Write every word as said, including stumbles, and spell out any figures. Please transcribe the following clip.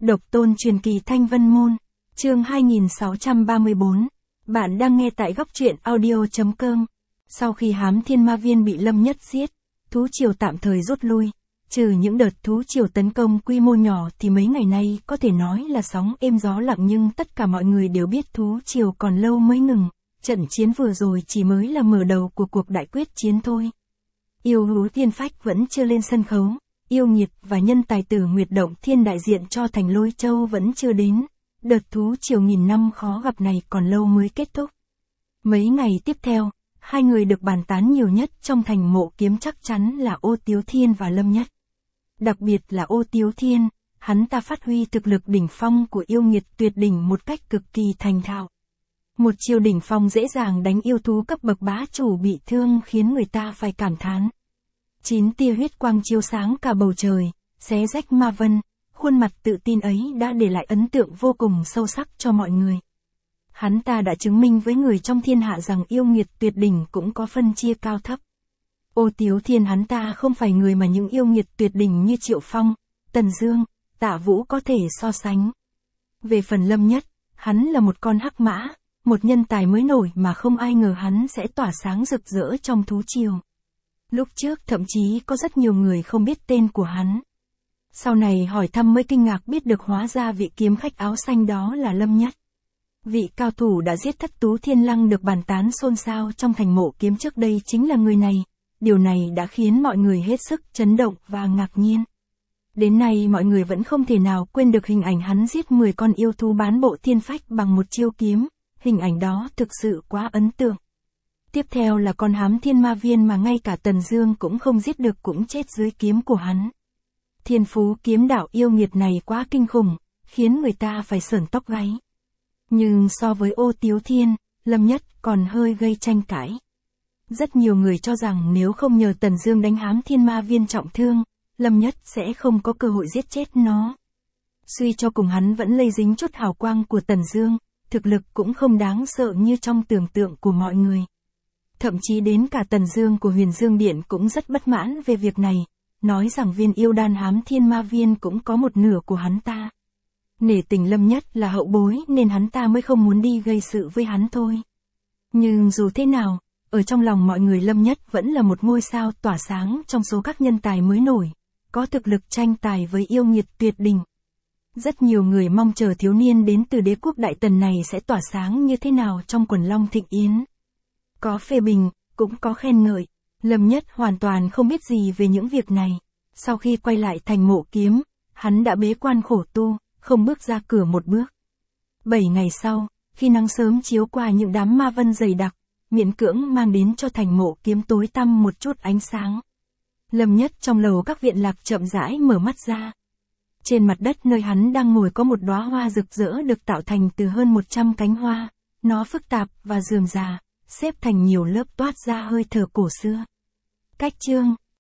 Độc tôn truyền kỳ Thanh Vân Môn, chương hai nghìn sáu trăm ba mươi bốn. Bạn đang nghe tại góc truyện audio.com. Sau khi hám thiên ma viên bị Lâm Nhất giết, thú triều tạm thời rút lui. Trừ những đợt thú triều tấn công quy mô nhỏ thì mấy ngày nay có thể nói là sóng êm gió lặng, nhưng tất cả mọi người đều biết thú triều còn lâu mới ngừng. Trận chiến vừa rồi chỉ mới là mở đầu của cuộc đại quyết chiến thôi. Yêu hú thiên phách vẫn chưa lên sân khấu. Yêu nghiệt và nhân tài tử Nguyệt Động Thiên đại diện cho thành Lôi Châu vẫn chưa đến. Đợt thú triều nghìn năm khó gặp này còn lâu mới kết thúc. Mấy ngày tiếp theo, hai người được bàn tán nhiều nhất trong thành Mộ Kiếm chắc chắn là Ô Tiếu Thiên và Lâm Nhất. Đặc biệt là Ô Tiếu Thiên, hắn ta phát huy thực lực đỉnh phong của yêu nghiệt tuyệt đỉnh một cách cực kỳ thành thạo. Một chiêu đỉnh phong dễ dàng đánh yêu thú cấp bậc bá chủ bị thương khiến người ta phải cảm thán. Chín tia huyết quang chiếu sáng cả bầu trời, xé rách ma vân, khuôn mặt tự tin ấy đã để lại ấn tượng vô cùng sâu sắc cho mọi người. Hắn ta đã chứng minh với người trong thiên hạ rằng yêu nghiệt tuyệt đỉnh cũng có phân chia cao thấp. Ô Tiếu Thiên hắn ta không phải người mà những yêu nghiệt tuyệt đỉnh như Triệu Phong, Tần Dương, Tạ Vũ có thể so sánh. Về phần Lâm Nhất, hắn là một con hắc mã, một nhân tài mới nổi mà không ai ngờ hắn sẽ tỏa sáng rực rỡ trong thú triều. Lúc trước thậm chí có rất nhiều người không biết tên của hắn. Sau này hỏi thăm mới kinh ngạc biết được hóa ra vị kiếm khách áo xanh đó là Lâm Nhất. Vị cao thủ đã giết Thất Tú Thiên Lăng được bàn tán xôn xao trong thành Mộ Kiếm trước đây chính là người này. Điều này đã khiến mọi người hết sức chấn động và ngạc nhiên. Đến nay mọi người vẫn không thể nào quên được hình ảnh hắn giết mười con yêu thú bán bộ thiên phách bằng một chiêu kiếm. Hình ảnh đó thực sự quá ấn tượng. Tiếp theo là con hám thiên ma viên mà ngay cả Tần Dương cũng không giết được cũng chết dưới kiếm của hắn. Thiên phú kiếm đạo yêu nghiệt này quá kinh khủng, khiến người ta phải sởn tóc gáy. Nhưng so với Ô Tiếu Thiên, Lâm Nhất còn hơi gây tranh cãi. Rất nhiều người cho rằng nếu không nhờ Tần Dương đánh hám thiên ma viên trọng thương, Lâm Nhất sẽ không có cơ hội giết chết nó. Suy cho cùng hắn vẫn lây dính chút hào quang của Tần Dương, thực lực cũng không đáng sợ như trong tưởng tượng của mọi người. Thậm chí đến cả Tần Dương của Huyền Dương Điện cũng rất bất mãn về việc này, nói rằng viên yêu đan hám thiên ma viên cũng có một nửa của hắn ta. Nể tình Lâm Nhất là hậu bối nên hắn ta mới không muốn đi gây sự với hắn thôi. Nhưng dù thế nào, ở trong lòng mọi người Lâm Nhất vẫn là một ngôi sao tỏa sáng trong số các nhân tài mới nổi, có thực lực tranh tài với yêu nghiệt tuyệt đỉnh. Rất nhiều người mong chờ thiếu niên đến từ đế quốc Đại Tần này sẽ tỏa sáng như thế nào trong quần long thịnh yến. Có phê bình, cũng có khen ngợi. Lâm Nhất hoàn toàn không biết gì về những việc này. Sau khi quay lại thành Mộ Kiếm, hắn đã bế quan khổ tu, không bước ra cửa một bước. Bảy ngày sau, khi nắng sớm chiếu qua những đám ma vân dày đặc, miễn cưỡng mang đến cho thành Mộ Kiếm tối tăm một chút ánh sáng. Lâm Nhất trong lầu các viện lạc chậm rãi mở mắt ra. Trên mặt đất nơi hắn đang ngồi có một đóa hoa rực rỡ được tạo thành từ hơn một trăm cánh hoa. Nó phức tạp và rườm rà, xếp thành nhiều lớp toát ra hơi thở cổ xưa. Cách chương